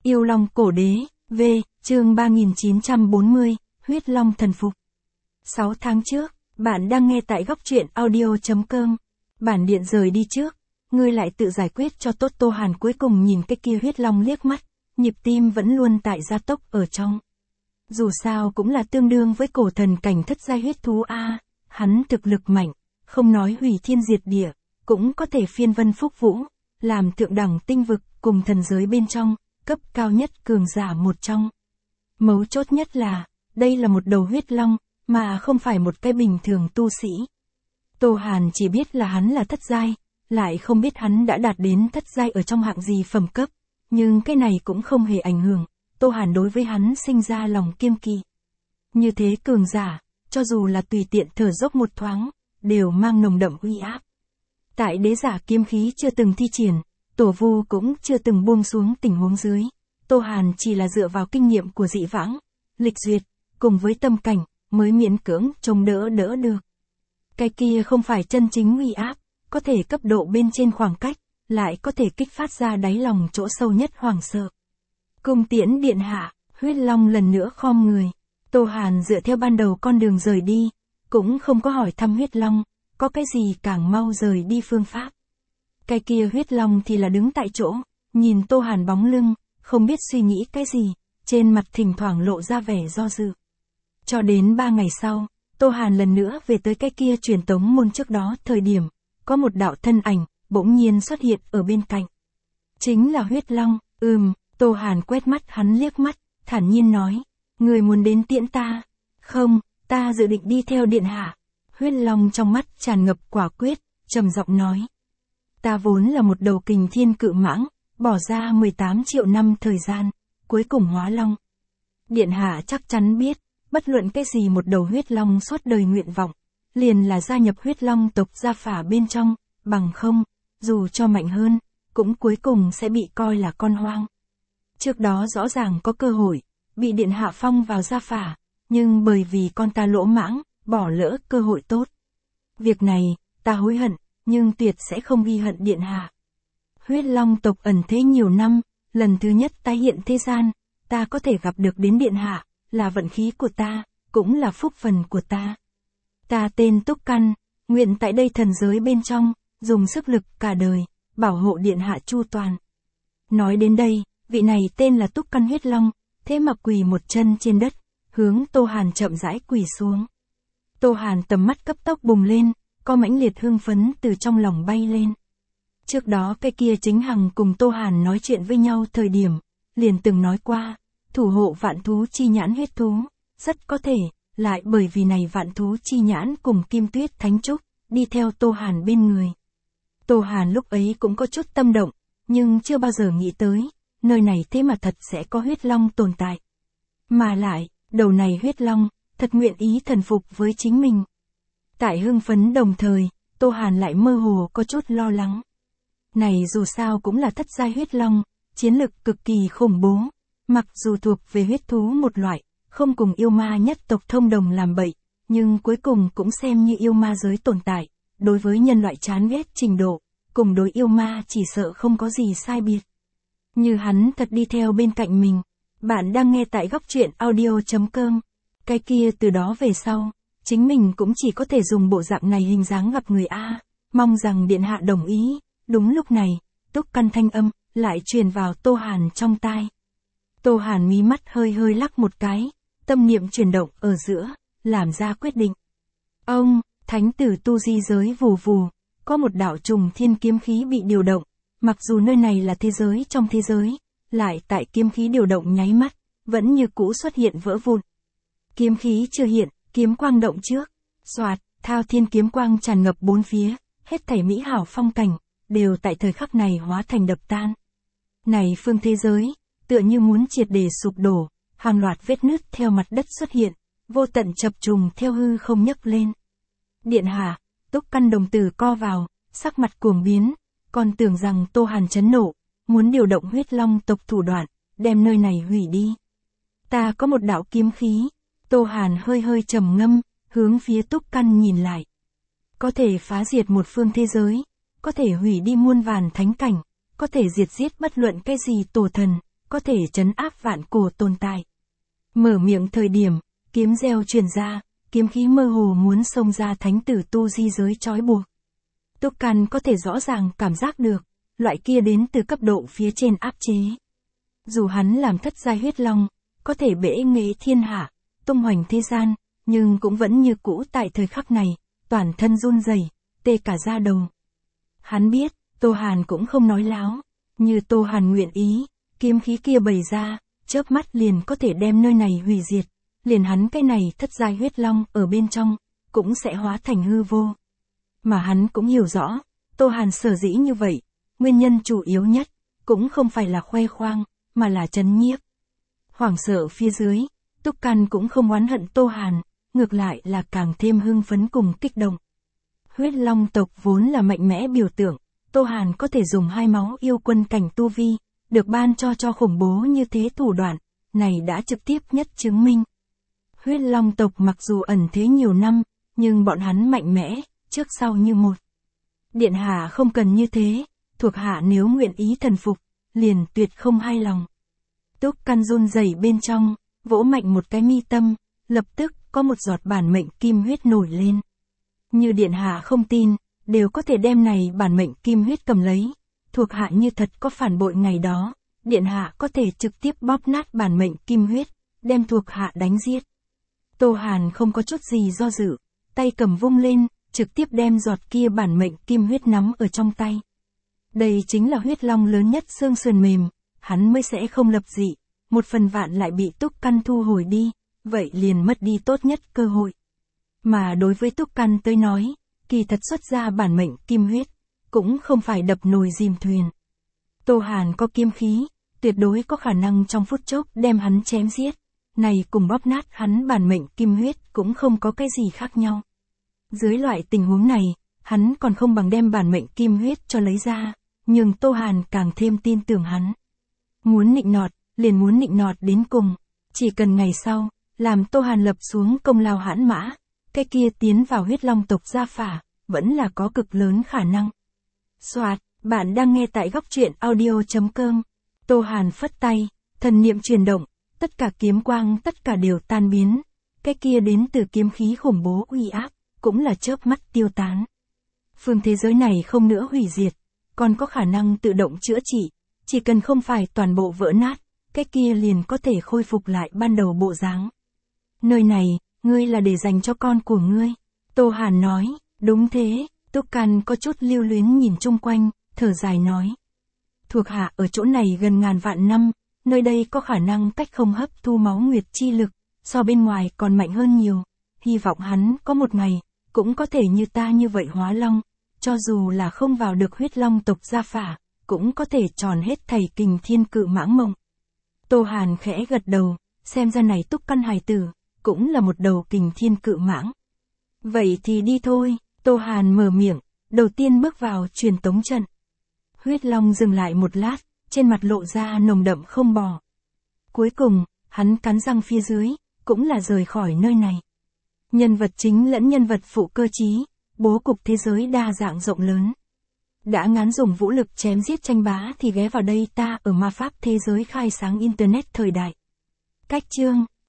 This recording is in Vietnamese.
Yêu Long cổ đế, V, chương 3940, huyết long thần phục. 6 tháng trước, bạn đang nghe tại góc truyện audio.com. Bản điện rời đi trước, ngươi lại tự giải quyết cho tốt. Tô Hàn cuối cùng nhìn cái kia huyết long liếc mắt, nhịp tim vẫn luôn tại gia tốc ở trong. Dù sao cũng là tương đương với cổ thần cảnh thất giai huyết thú A, hắn thực lực mạnh, không nói hủy thiên diệt địa, cũng có thể phiên vân phúc vũ, làm thượng đẳng tinh vực cùng thần giới bên trong, cấp cao nhất cường giả một trong. Mấu chốt nhất là, đây là một đầu huyết long, mà không phải một cái bình thường tu sĩ. Tô Hàn chỉ biết là hắn là thất giai, lại không biết hắn đã đạt đến thất giai ở trong hạng gì phẩm cấp, nhưng cái này cũng không hề ảnh hưởng, Tô Hàn đối với hắn sinh ra lòng kiêng kỵ. Như thế cường giả, cho dù là tùy tiện thở dốc một thoáng, đều mang nồng đậm uy áp. Tại đế giả kiếm khí chưa từng thi triển, tổ vu cũng chưa từng buông xuống tình huống dưới, Tô Hàn chỉ là dựa vào kinh nghiệm của dị vãng, lịch duyệt, cùng với tâm cảnh, mới miễn cưỡng trông đỡ được. Cái kia không phải chân chính uy áp, có thể cấp độ bên trên khoảng cách, lại có thể kích phát ra đáy lòng chỗ sâu nhất hoảng sợ. Cung tiễn điện hạ, huyết long lần nữa khom người. Tô Hàn dựa theo ban đầu con đường rời đi, cũng không có hỏi thăm huyết long, có cái gì càng mau rời đi phương pháp. Cái kia huyết long thì là đứng tại chỗ, nhìn Tô Hàn bóng lưng, không biết suy nghĩ cái gì, trên mặt thỉnh thoảng lộ ra vẻ do dự. Cho đến 3 ngày sau, Tô Hàn lần nữa về tới cái kia truyền tống môn trước đó thời điểm, có một đạo thân ảnh, bỗng nhiên xuất hiện ở bên cạnh. Chính là huyết long, Tô Hàn quét mắt hắn liếc mắt, thản nhiên nói, người muốn đến tiễn ta? Không, ta dự định đi theo điện hạ. Huyết long trong mắt tràn ngập quả quyết, trầm giọng nói. Ta vốn là một đầu kình thiên cự mãng, bỏ ra 18 triệu năm thời gian, cuối cùng hóa long. Điện hạ chắc chắn biết, bất luận cái gì một đầu huyết long suốt đời nguyện vọng, liền là gia nhập huyết long tộc gia phả bên trong, bằng không, dù cho mạnh hơn, cũng cuối cùng sẽ bị coi là con hoang. Trước đó rõ ràng có cơ hội, bị điện hạ phong vào gia phả, nhưng bởi vì con ta lỗ mãng, bỏ lỡ cơ hội tốt. Việc này, ta hối hận, nhưng tuyệt sẽ không ghi hận điện hạ. Huyết long tộc ẩn thế nhiều năm, lần thứ nhất tái hiện thế gian, ta có thể gặp được đến điện hạ, là vận khí của ta, cũng là phúc phần của ta. Ta tên Túc Căn, nguyện tại đây thần giới bên trong, dùng sức lực cả đời, bảo hộ điện hạ chu toàn. Nói đến đây, vị này tên là Túc Căn huyết long, thế mà quỳ một chân trên đất, hướng Tô Hàn chậm rãi quỳ xuống. Tô Hàn tầm mắt cấp tốc bùng lên, có mãnh liệt hưng phấn từ trong lòng bay lên. Trước đó cái kia chính hằng cùng Tô Hàn nói chuyện với nhau thời điểm, liền từng nói qua, thủ hộ vạn thú chi nhãn huyết thú, rất có thể, lại bởi vì này vạn thú chi nhãn cùng Kim Tuyết Thánh Trúc, đi theo Tô Hàn bên người. Tô Hàn lúc ấy cũng có chút tâm động, nhưng chưa bao giờ nghĩ tới, nơi này thế mà thật sẽ có huyết long tồn tại. Mà lại, đầu này huyết long, thật nguyện ý thần phục với chính mình. Tại hưng phấn đồng thời, Tô Hàn lại mơ hồ có chút lo lắng. Này dù sao cũng là thất giai huyết long, chiến lực cực kỳ khủng bố, mặc dù thuộc về huyết thú một loại, không cùng yêu ma nhất tộc thông đồng làm bậy, nhưng cuối cùng cũng xem như yêu ma giới tồn tại, đối với nhân loại chán ghét trình độ, cùng đối yêu ma chỉ sợ không có gì sai biệt. Như hắn thật đi theo bên cạnh mình. Bạn đang nghe tại góc truyện audio.com. Cái kia từ đó về sau, chính mình cũng chỉ có thể dùng bộ dạng này hình dáng gặp người A, mong rằng điện hạ đồng ý. Đúng lúc này, Túc Căn thanh âm lại truyền vào Tô Hàn trong tai. Tô Hàn mí mắt hơi lắc một cái, tâm niệm chuyển động ở giữa, làm ra quyết định. Ông, thánh tử tu di giới vù vù, có một đạo trùng thiên kiếm khí bị điều động, mặc dù nơi này là thế giới trong thế giới, lại tại kiếm khí điều động nháy mắt, vẫn như cũ xuất hiện vỡ vụn. Kiếm khí chưa hiện, kiếm quang động trước, xoạt, thao thiên kiếm quang tràn ngập bốn phía, hết thảy mỹ hảo phong cảnh, đều tại thời khắc này hóa thành đập tan. Này phương thế giới, tựa như muốn triệt để sụp đổ, hàng loạt vết nứt theo mặt đất xuất hiện, vô tận chập trùng theo hư không nhấc lên. Điện hạ, Túc Căn đồng tử co vào, sắc mặt cuồng biến, còn tưởng rằng Tô Hàn chấn nộ, muốn điều động huyết long tộc thủ đoạn, đem nơi này hủy đi. Ta có một đạo kiếm khí. Tô Hàn hơi trầm ngâm, hướng phía Túc Căn nhìn lại. Có thể phá diệt một phương thế giới, có thể hủy đi muôn vàn thánh cảnh, có thể diệt giết bất luận cái gì tổ thần, có thể trấn áp vạn cổ tồn tại. Mở miệng thời điểm, kiếm reo truyền ra, kiếm khí mơ hồ muốn xông ra thánh tử tu di giới trói buộc. Túc Căn có thể rõ ràng cảm giác được, loại kia đến từ cấp độ phía trên áp chế. Dù hắn làm thất giai huyết long, có thể bể nghệ thiên hạ, tung hoành thế gian, nhưng cũng vẫn như cũ tại thời khắc này, toàn thân run rẩy, tê cả da đầu. Hắn biết, Tô Hàn cũng không nói láo, như Tô Hàn nguyện ý, kiếm khí kia bày ra, chớp mắt liền có thể đem nơi này hủy diệt, liền hắn cái này thất giai huyết long ở bên trong, cũng sẽ hóa thành hư vô. Mà hắn cũng hiểu rõ, Tô Hàn sở dĩ như vậy, nguyên nhân chủ yếu nhất, cũng không phải là khoe khoang, mà là trấn nhiếp. Hoảng sợ phía dưới, Túc Căn cũng không oán hận Tô Hàn, ngược lại là càng thêm hưng phấn cùng kích động. Huyết long tộc vốn là mạnh mẽ biểu tượng, Tô Hàn có thể dùng 2 máu yêu quân cảnh tu vi, được ban cho khủng bố như thế thủ đoạn, này đã trực tiếp nhất chứng minh. Huyết long tộc mặc dù ẩn thế nhiều năm, nhưng bọn hắn mạnh mẽ, trước sau như một. Điện hạ không cần như thế, thuộc hạ nếu nguyện ý thần phục, liền tuyệt không hai lòng. Túc Căn run rẩy bên trong, vỗ mạnh một cái mi tâm, lập tức có một giọt bản mệnh kim huyết nổi lên. Như điện hạ không tin, đều có thể đem này bản mệnh kim huyết cầm lấy. Thuộc hạ như thật có phản bội ngày đó, điện hạ có thể trực tiếp bóp nát bản mệnh kim huyết, đem thuộc hạ đánh giết. Tô Hàn không có chút gì do dự, tay cầm vung lên, trực tiếp đem giọt kia bản mệnh kim huyết nắm ở trong tay. Đây chính là huyết long lớn nhất xương sườn mềm, hắn mới sẽ không lập dị, 1/1000 lại bị Túc Căn thu hồi đi, vậy liền mất đi tốt nhất cơ hội. Mà đối với Túc Căn tới nói, kỳ thật xuất ra bản mệnh kim huyết, cũng không phải đập nồi dìm thuyền. Tô Hàn có kiếm khí, tuyệt đối có khả năng trong phút chốc đem hắn chém giết, này cùng bóp nát hắn bản mệnh kim huyết cũng không có cái gì khác nhau. Dưới loại tình huống này, hắn còn không bằng đem bản mệnh kim huyết cho lấy ra, nhưng Tô Hàn càng thêm tin tưởng hắn. Muốn nịnh nọt, liền muốn nịnh nọt đến cùng, chỉ cần ngày sau, làm Tô Hàn lập xuống công lao hãn mã, cái kia tiến vào huyết long tộc gia phả, vẫn là có cực lớn khả năng. Soạt, bạn đang nghe tại góc truyện audio.com. Tô Hàn phất tay, thần niệm chuyển động, tất cả kiếm quang tất cả đều tan biến, cái kia đến từ kiếm khí khủng bố uy áp, cũng là chớp mắt tiêu tán. Phương thế giới này không nữa hủy diệt, còn có khả năng tự động chữa trị, chỉ cần không phải toàn bộ vỡ nát, cái kia liền có thể khôi phục lại ban đầu bộ dáng. Nơi này, ngươi là để dành cho con của ngươi. Tô Hàn nói, đúng thế, Túc Căn có chút lưu luyến nhìn chung quanh, thở dài nói. Thuộc hạ ở chỗ này gần ngàn vạn năm, nơi đây có khả năng cách không hấp thu máu nguyệt chi lực, so bên ngoài còn mạnh hơn nhiều. Hy vọng hắn có một ngày, cũng có thể như ta như vậy hóa long, cho dù là không vào được huyết long tộc gia phả, cũng có thể tròn hết thảy kình thiên cự mãng mộng. Tô Hàn khẽ gật đầu, xem ra này Túc Căn hài tử, cũng là một đầu kình thiên cự mãng. Vậy thì đi thôi, Tô Hàn mở miệng, đầu tiên bước vào truyền tống trận. Huyết long dừng lại một lát, trên mặt lộ ra nồng đậm không bỏ. Cuối cùng, hắn cắn răng phía dưới, cũng là rời khỏi nơi này. Nhân vật chính lẫn nhân vật phụ cơ trí, bố cục thế giới đa dạng rộng lớn. Đã ngán dùng vũ lực chém giết tranh bá thì ghé vào đây ta ở ma pháp thế giới khai sáng internet thời đại. Cách chương